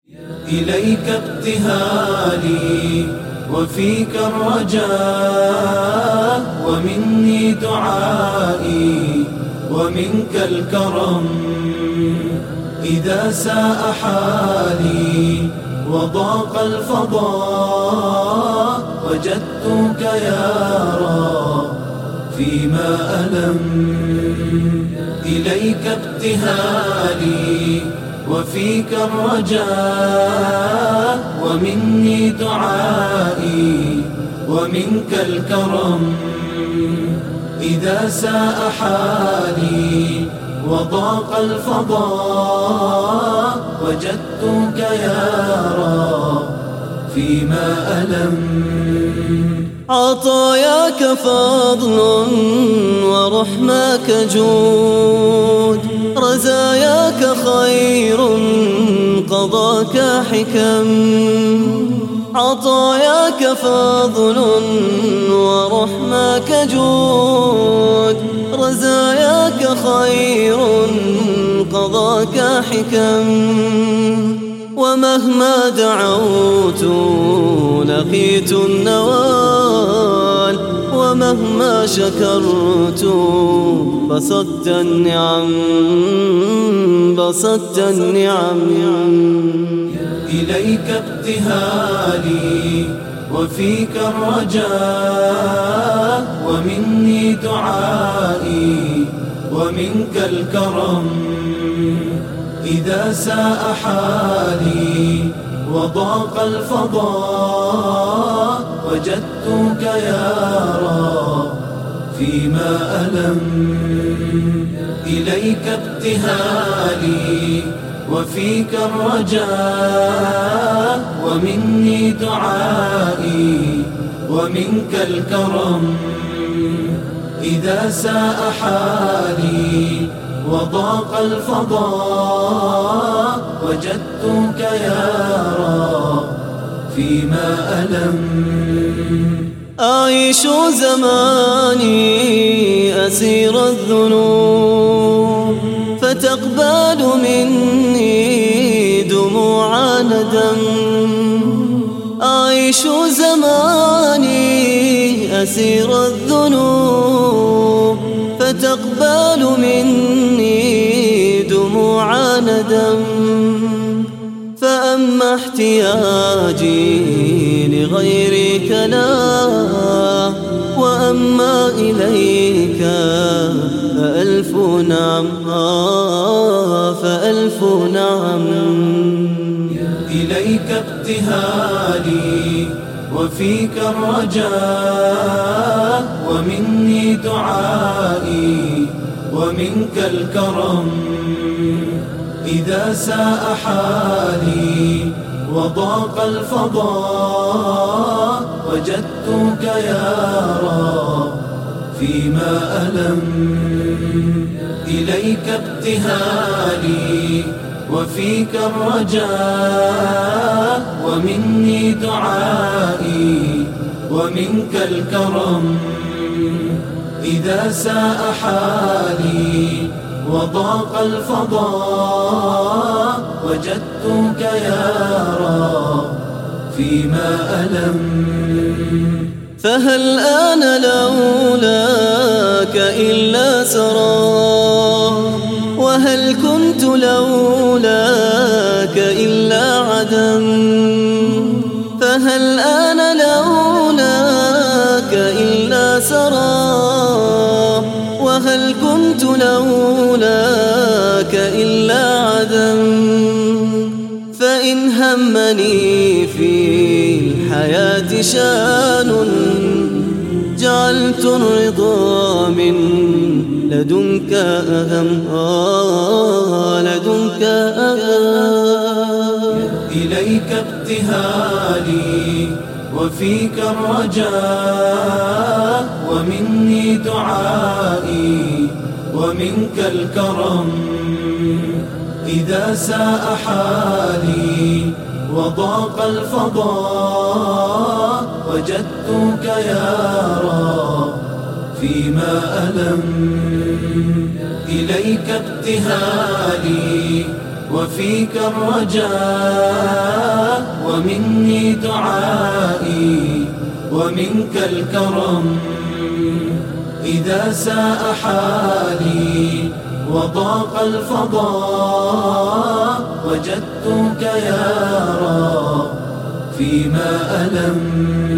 إليك ابتهالي وفيك الرجاء، ومني دعائي ومنك الكرم. إذا ساء حالي وضاق الفضاء، وجدتك يا رب فيما ألم. إليك ابتهالي وفيك الرجاء، ومني دعائي ومنك الكرم. إذا ساء حالي وضاق الفضاء، وجدتك يا رب فيما ألم. عطاياك فضل ورحماك جود، رزاياك خير قضاك حكم. عطاياك فضل ورحماك جود، رزاياك خير قضاك حكم. ومهما دعوت لقيت النوال، ومهما شكرت بسطت النعم، بسطت النعم. إليك ابتهالي وفيك الرجاء، ومني دعائي ومنك الكرم. إذا ساء حالي وضاق الفضاء، وجدتك يا رب فيما ألم. إليك ابتهالي وفيك الرجاء، ومني دعائي ومنك الكرم. إذا ساء حالي وضاق الفضاء، وجدتك يا رب فيما ألم. أعيش زماني أسير الذنوب، فتقبل مني دموع ندم. أعيش زماني أسير الذنوب، فتقبل مني دموع ندم. فأما احتياجي لغيرك لا، وأما إليك فألف نعم، فألف نعم. إليك ابتهالي وفيك الرجاء، ومني دعائي ومنك الكرم. إذا ساء حالي وضاق الفضاء، وجدتك يا رب فيما ألم. إليك ابتهالي وفيك الرجاء، ومني دعائي ومنك الكرم. إذا ساء حالي وضاق الفضاء، وجدتك يا رب فيما ألم. فهل أنا لولاك إلا سرى، وهل كنت لولاك إلا عدم. فهل أنا لولاك إلا سرى، وهل كنت لولاك إلا عدم. فإن همني في الحياة شان، جعلت الرضا من لدنك أهم، لدنك أهم. إليك ابتهالي وفيك الرجاء، ومني دعائي ومنك الكرم. إذا ساء حالي وضاق الفضاء، وجدتك يا رب فيما ألم. إليك ابتهالي وفيك الرجاء، ومني دعائي ومنك الكرم. إذا ساء حالي وضاق الفضاء وجدتك يا رب فيما ألم.